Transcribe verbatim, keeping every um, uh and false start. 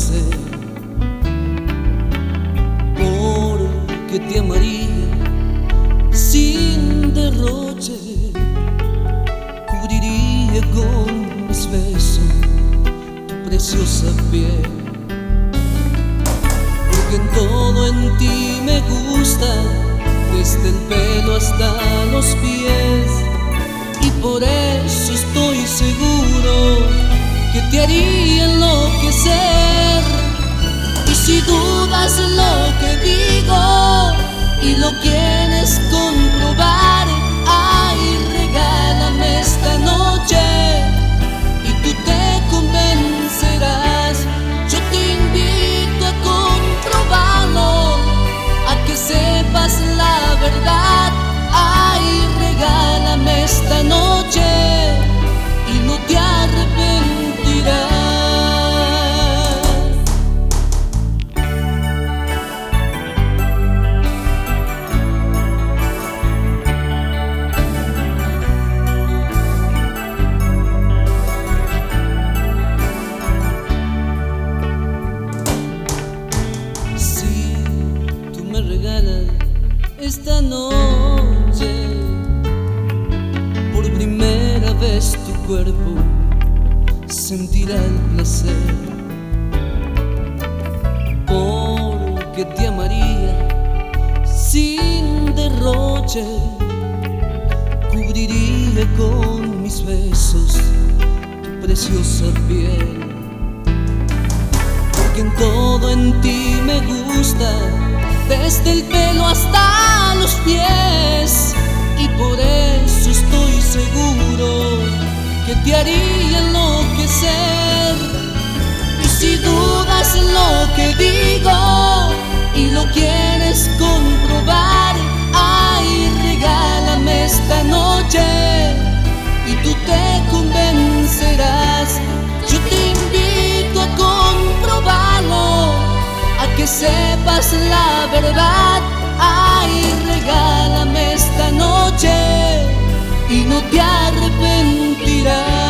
placer, porque te amaría sin derroche, cubriría con mis besos tu preciosa piel, porque en todo en ti me gusta, desde el pelo hasta los pies, y por eso estoy seguro que te haría enloquecer. Y si dudas lo que digo y lo quieres comprobar, ay, regálame esta noche y tú te convencerás. Yo te invito a comprobarlo, a que sepas la verdad. Ay, regálame esta noche y no te arrepentirás. Si tú me regalas esta noche, por primera vez tu cuerpo sentirá el placer, porque te amaría sin derroche, cubriría con mis besos tu preciosa piel, porque en todo en ti me gusta, desde el pelo hasta los pies, y por eso estoy seguro que te haría enloquecer. Y si dudas lo que digo y lo quieres comprobar, ay, regálame esta noche y tú te convencerás. Yo te invito a comprobarlo, a que sepas la verdad. Ay, regálame esta noche y no te arrepentirás.